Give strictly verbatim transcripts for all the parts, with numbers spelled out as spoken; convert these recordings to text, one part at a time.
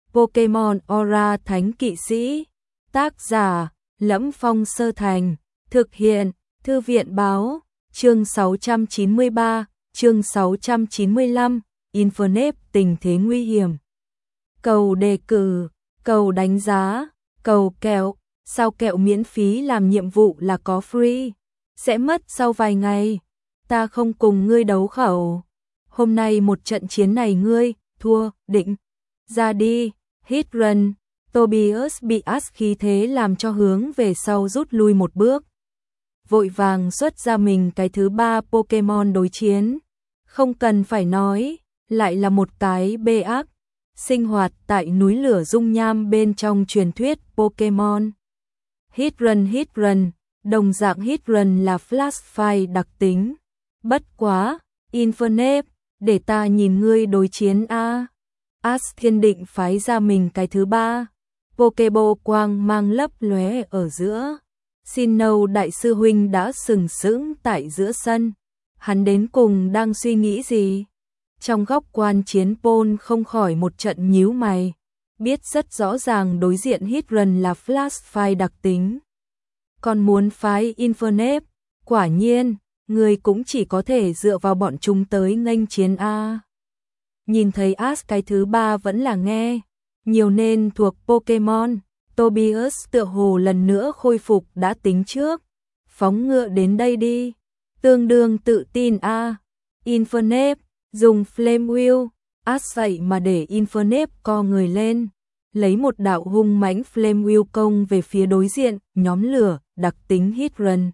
Pokemon Aura Thánh Kỵ Sĩ. Tác giả: Lẫm Phong Sơ Thành. Thực hiện: Thư viện báo. Chương sáu trăm chín mươi ba, chương sáu trăm chín mươi lăm, Infernape tình thế nguy hiểm. Cầu đề cử, cầu đánh giá, cầu kẹo, sao kẹo miễn phí làm nhiệm vụ là có free, sẽ mất sau vài ngày. Ta không cùng ngươi đấu khẩu. Hôm nay một trận chiến này ngươi thua, định ra đi. Hit run. Tobias bị Ash khí thế làm cho hướng về sau rút lui một bước. Vội vàng xuất ra mình cái thứ ba Pokemon đối chiến. Không cần phải nói, lại là một cái bê ác, sinh hoạt tại núi lửa dung nham bên trong truyền thuyết Pokemon. Hit run hit run, đồng dạng hit run là flash fire đặc tính. Bất quá, Infernape, để ta nhìn ngươi đối chiến a. Ash thiên định phái ra mình cái thứ ba. Pokeball quang mang lấp lóe ở giữa. Sinnoh đại sư huynh đã sừng sững tại giữa sân. Hắn đến cùng đang suy nghĩ gì? Trong góc quan chiến Paul không khỏi một trận nhíu mày. Biết rất rõ ràng đối diện hit run là flash fire đặc tính. Còn muốn phái Infernape, quả nhiên, người cũng chỉ có thể dựa vào bọn chúng tới nghênh chiến a. Nhìn thấy Ash cái thứ ba vẫn là nghe nhiều nên thuộc Pokemon. Tobias tựa hồ lần nữa khôi phục đã tính trước. Phóng ngựa đến đây đi. Tương đương tự tin a. À. Infernape, dùng Flame Wheel. Ash vậy mà để Infernape co người lên. Lấy một đạo hung mãnh Flame Wheel công về phía đối diện, nhóm lửa, đặc tính hit run.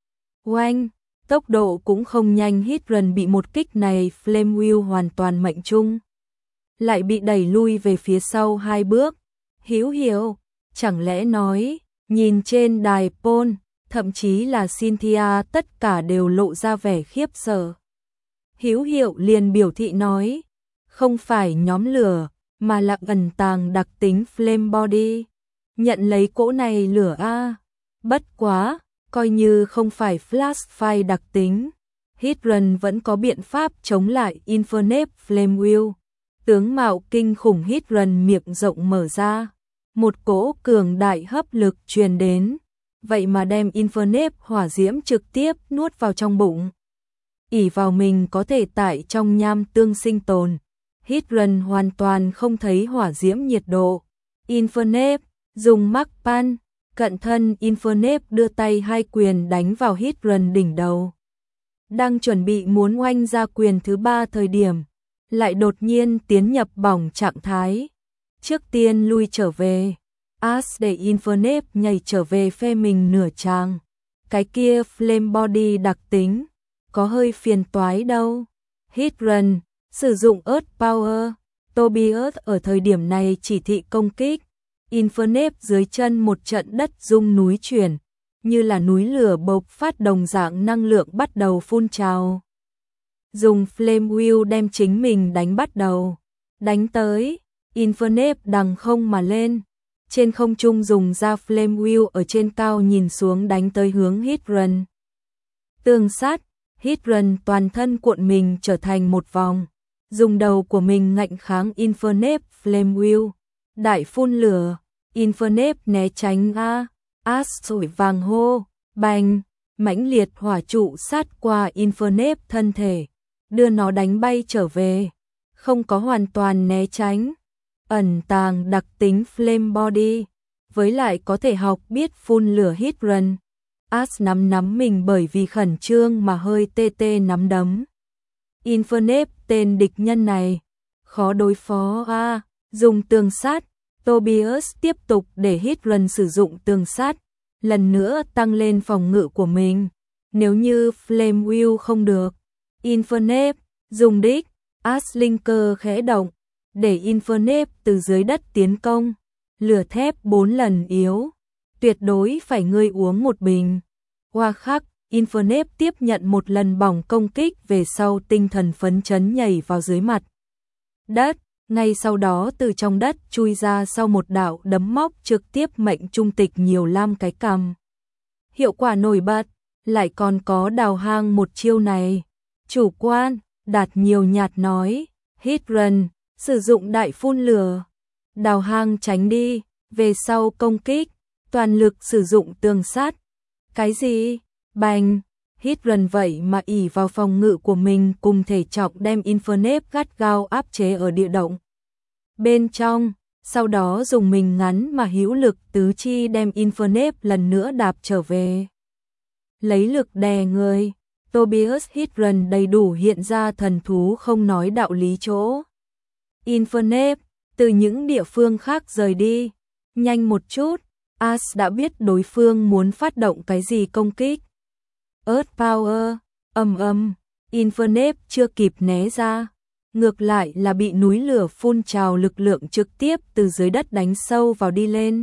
Oanh, tốc độ cũng không nhanh, hit run bị một kích này Flame Wheel hoàn toàn mệnh trung. Lại bị đẩy lui về phía sau hai bước. Hữu Hiệu, chẳng lẽ nói, nhìn trên đài Paul, thậm chí là Cynthia tất cả đều lộ ra vẻ khiếp sợ. Hữu Hiệu liền biểu thị nói, không phải nhóm lửa, mà là ẩn tàng đặc tính Flame Body. Nhận lấy cỗ này lửa a. Bất quá, coi như không phải Flash Fire đặc tính, Hit Run vẫn có biện pháp chống lại Infernape Flame Wheel. Tướng mạo kinh khủng Hit Run miệng rộng mở ra, một cỗ cường đại hấp lực truyền đến, vậy mà đem Infernape hỏa diễm trực tiếp nuốt vào trong bụng. Ỷ vào mình có thể tại trong nham tương sinh tồn, Hit Run hoàn toàn không thấy hỏa diễm nhiệt độ. Infernape dùng Mark Pan, cận thân Infernape đưa tay hai quyền đánh vào Hit Run đỉnh đầu. Đang chuẩn bị muốn oanh ra quyền thứ ba thời điểm, lại đột nhiên tiến nhập bỏng trạng thái. Trước tiên lui trở về, Ash để Infernape nhảy trở về phe mình nửa tràng. Cái kia Flame Body đặc tính, có hơi phiền toái đâu. Hit Run, sử dụng Earth Power. Tobias ở thời điểm này chỉ thị công kích. Infernape dưới chân một trận đất rung núi chuyển, như là núi lửa bộc phát đồng dạng năng lượng bắt đầu phun trào. Dùng Flame Wheel đem chính mình đánh bắt đầu. Đánh tới, Infernape đằng không mà lên. Trên không trung dùng ra Flame Wheel ở trên cao nhìn xuống đánh tới hướng Hit Run. Tương sát, Hit Run toàn thân cuộn mình trở thành một vòng. Dùng đầu của mình ngạnh kháng Infernape Flame Wheel. Đại phun lửa, Infernape né tránh a. Ash sủi vàng hô, bành, mãnh liệt hỏa trụ sát qua Infernape thân thể, đưa nó đánh bay trở về, không có hoàn toàn né tránh. Ẩn tàng đặc tính Flame Body, với lại có thể học biết phun lửa Hit Run. Ash nắm nắm mình bởi vì khẩn trương mà hơi tê tê nắm đấm. Infernape tên địch nhân này, khó đối phó a. À, dùng tường sát. Tobias tiếp tục để Hit Run sử dụng tường sát, lần nữa tăng lên phòng ngự của mình. Nếu như Flame Wheel không được, Infernape dùng đích, Ash linh cơ khẽ động, để Infernape từ dưới đất tiến công. Lửa thép bốn lần yếu, tuyệt đối phải ngươi uống một bình. Hoa khắc, Infernape tiếp nhận một lần bỏng công kích về sau tinh thần phấn chấn nhảy vào dưới mặt đất. Ngay sau đó từ trong đất chui ra sau một đạo đấm móc trực tiếp mệnh trung tịch nhiều lam cái cằm. Hiệu quả nổi bật, lại còn có đào hang một chiêu này. Chủ quan, Đạt nhiều nhạt nói, Hit Run, sử dụng đại phun lửa. đào hang tránh đi, về sau công kích, toàn lực sử dụng tường sắt. Cái gì? Bành! Hydran vậy mà ỷ vào phòng ngự của mình cùng thể trọng đem Infernape gắt gao áp chế ở địa động bên trong, sau đó dùng mình ngắn mà hữu lực tứ chi đem Infernape lần nữa đạp trở về. Lấy lực đè người, Tobias Hydran đầy đủ hiện ra thần thú không nói đạo lý chỗ. Infernape, từ những địa phương khác rời đi, nhanh một chút, As đã biết đối phương muốn phát động cái gì công kích. Earth Power, ầm ầm, Infernape chưa kịp né ra, ngược lại là bị núi lửa phun trào lực lượng trực tiếp từ dưới đất đánh sâu vào đi lên.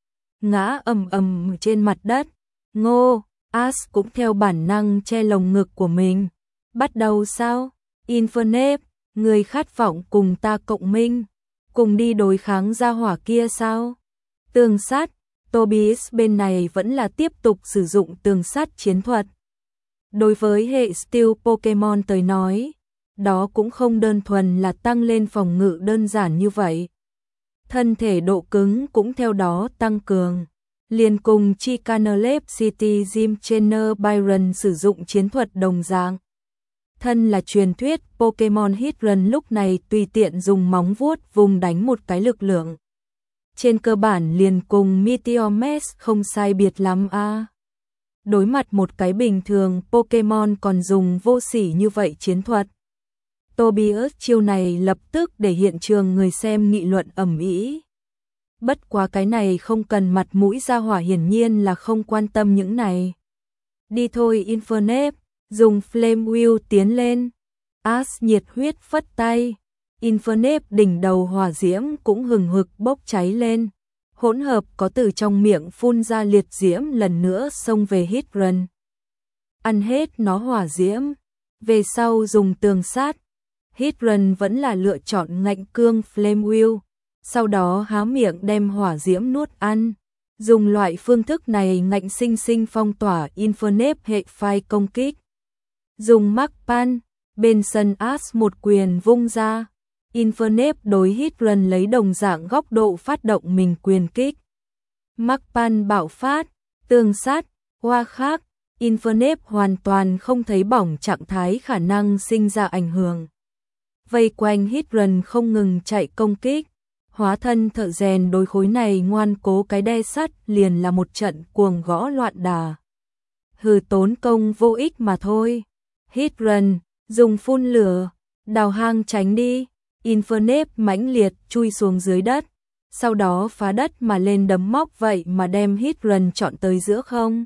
Ngã ầm ầm trên mặt đất, ngô, As cũng theo bản năng che lồng ngực của mình. Bắt đầu sao? Infernape, người khát vọng cùng ta cộng minh, cùng đi đối kháng gia hỏa kia sao? Tường sắt, Tobias bên này vẫn là tiếp tục sử dụng tường sắt chiến thuật. Đối với hệ Steel Pokemon tới nói, đó cũng không đơn thuần là tăng lên phòng ngự đơn giản như vậy. Thân thể độ cứng cũng theo đó tăng cường. Liền cùng Chicanelep City Gym Trainer Byron sử dụng chiến thuật đồng dạng. Thân là truyền thuyết, Pokemon Hydran lúc này tùy tiện dùng móng vuốt vùng đánh một cái lực lượng. Trên cơ bản liền cùng Meteor Mash không sai biệt lắm a. À. Đối mặt một cái bình thường, Pokemon còn dùng vô sỉ như vậy chiến thuật. Tobias chiêu này lập tức để hiện trường người xem nghị luận ầm ĩ. Bất quá cái này không cần mặt mũi gia hỏa hiển nhiên là không quan tâm những này. Đi thôi Infernape, dùng Flame Wheel tiến lên. As nhiệt huyết phất tay. Infernape đỉnh đầu hỏa diễm cũng hừng hực bốc cháy lên. Hỗn hợp có từ trong miệng phun ra liệt diễm lần nữa xông về Hydran. Ăn hết nó hỏa diễm. Về sau dùng tường sắt. Hydran vẫn là lựa chọn ngạnh cương Flame Wheel. Sau đó há miệng đem hỏa diễm nuốt ăn. Dùng loại phương thức này ngạnh sinh sinh phong tỏa Infernape hệ phai công kích. Dùng Mark Pan, bên sân As một quyền vung ra. Infernape đối Hydran lấy đồng dạng góc độ phát động mình quyền kích. Mark Pan bạo phát, tường sắt, hoa khác, Infernape hoàn toàn không thấy bỏng trạng thái khả năng sinh ra ảnh hưởng. Vây quanh Hydran không ngừng chạy công kích. Hóa thân thợ rèn đối khối này ngoan cố cái đe sắt liền là một trận cuồng gõ loạn đà. Hừ, tốn công vô ích mà thôi. Hydran, dùng phun lửa, đào hang tránh đi. Infernape mãnh liệt chui xuống dưới đất, sau đó phá đất mà lên đấm móc vậy mà đem Hydran chọn tới giữa không.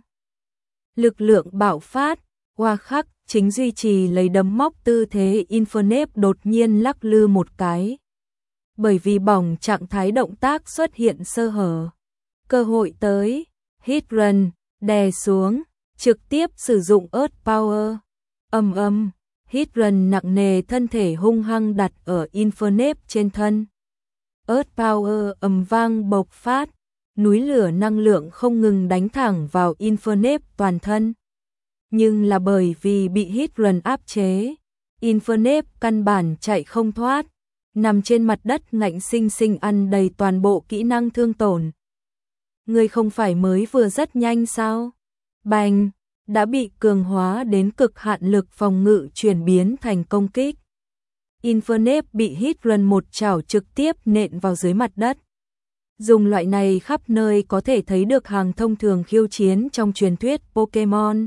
Lực lượng bạo phát, hoa khắc chính duy trì lấy đấm móc tư thế. Infernape đột nhiên lắc lư một cái. Bởi vì bỏng trạng thái động tác xuất hiện sơ hở. Cơ hội tới, Hydran đè xuống, trực tiếp sử dụng Earth Power. Ầm ầm, Hydran nặng nề thân thể hung hăng đặt ở Infernape trên thân. Earth Power ầm vang bộc phát, núi lửa năng lượng không ngừng đánh thẳng vào Infernape toàn thân. Nhưng là bởi vì bị Hydran áp chế, Infernape căn bản chạy không thoát. Nằm trên mặt đất ngạnh sinh sinh ăn đầy toàn bộ kỹ năng thương tổn. Người không phải mới vừa rất nhanh sao? Bành, đã bị cường hóa đến cực hạn lực phòng ngự chuyển biến thành công kích. Infernape bị Hydran một chảo trực tiếp nện vào dưới mặt đất. Dùng loại này khắp nơi có thể thấy được hàng thông thường khiêu chiến trong truyền thuyết Pokemon.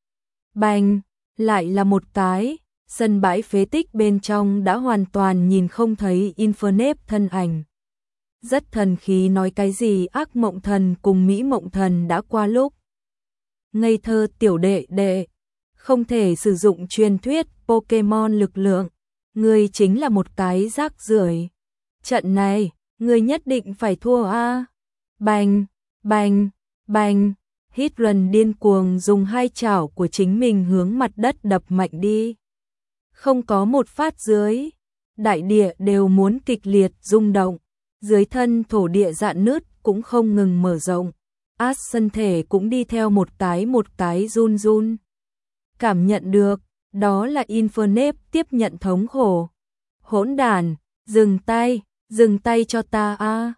Bành, lại là một cái. Sân bãi phế tích bên trong đã hoàn toàn nhìn không thấy Infernape thân ảnh. Rất thần khí, nói cái gì ác mộng thần cùng mỹ mộng thần đã qua lúc. Ngây thơ tiểu đệ đệ, không thể sử dụng truyền thuyết Pokemon lực lượng, ngươi chính là một cái rác rưởi. Trận này, ngươi nhất định phải thua a. Bành, bành, bành, Hydran điên cuồng dùng hai chảo của chính mình hướng mặt đất đập mạnh đi. Không có một phát dưới, đại địa đều muốn kịch liệt rung động, dưới thân thổ địa rạn nứt cũng không ngừng mở rộng. As thân thể cũng đi theo một cái một cái run run. Cảm nhận được, đó là Infernape tiếp nhận thống khổ. Hỗn đản, dừng tay, dừng tay cho ta a.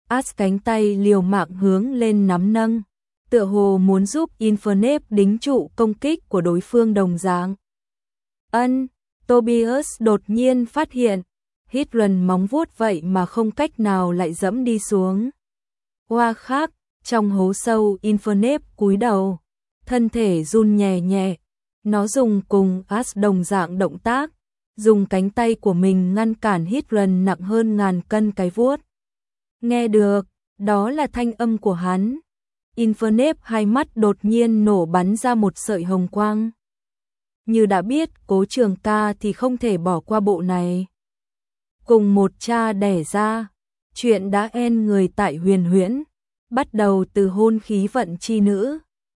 As cánh tay liều mạng hướng lên nắm nâng, tựa hồ muốn giúp Infernape đính trụ công kích của đối phương đồng dạng. Ân, Tobias đột nhiên phát hiện, Hydron móng vuốt vậy mà không cách nào lại dẫm đi xuống. Hoa khác, trong hố sâu Infernape cúi đầu, thân thể run nhẹ nhẹ, nó dùng cùng As đồng dạng động tác, dùng cánh tay của mình ngăn cản Hydron nặng hơn ngàn cân cái vuốt. Nghe được, đó là thanh âm của hắn. Infernape hai mắt đột nhiên nổ bắn ra một sợi hồng quang. Như đã biết Cố Trường Ca thì không thể bỏ qua bộ này. Cùng một cha đẻ ra, chuyện đã en người tại Huyền Huyễn, bắt đầu từ hôn khí vận chi nữ.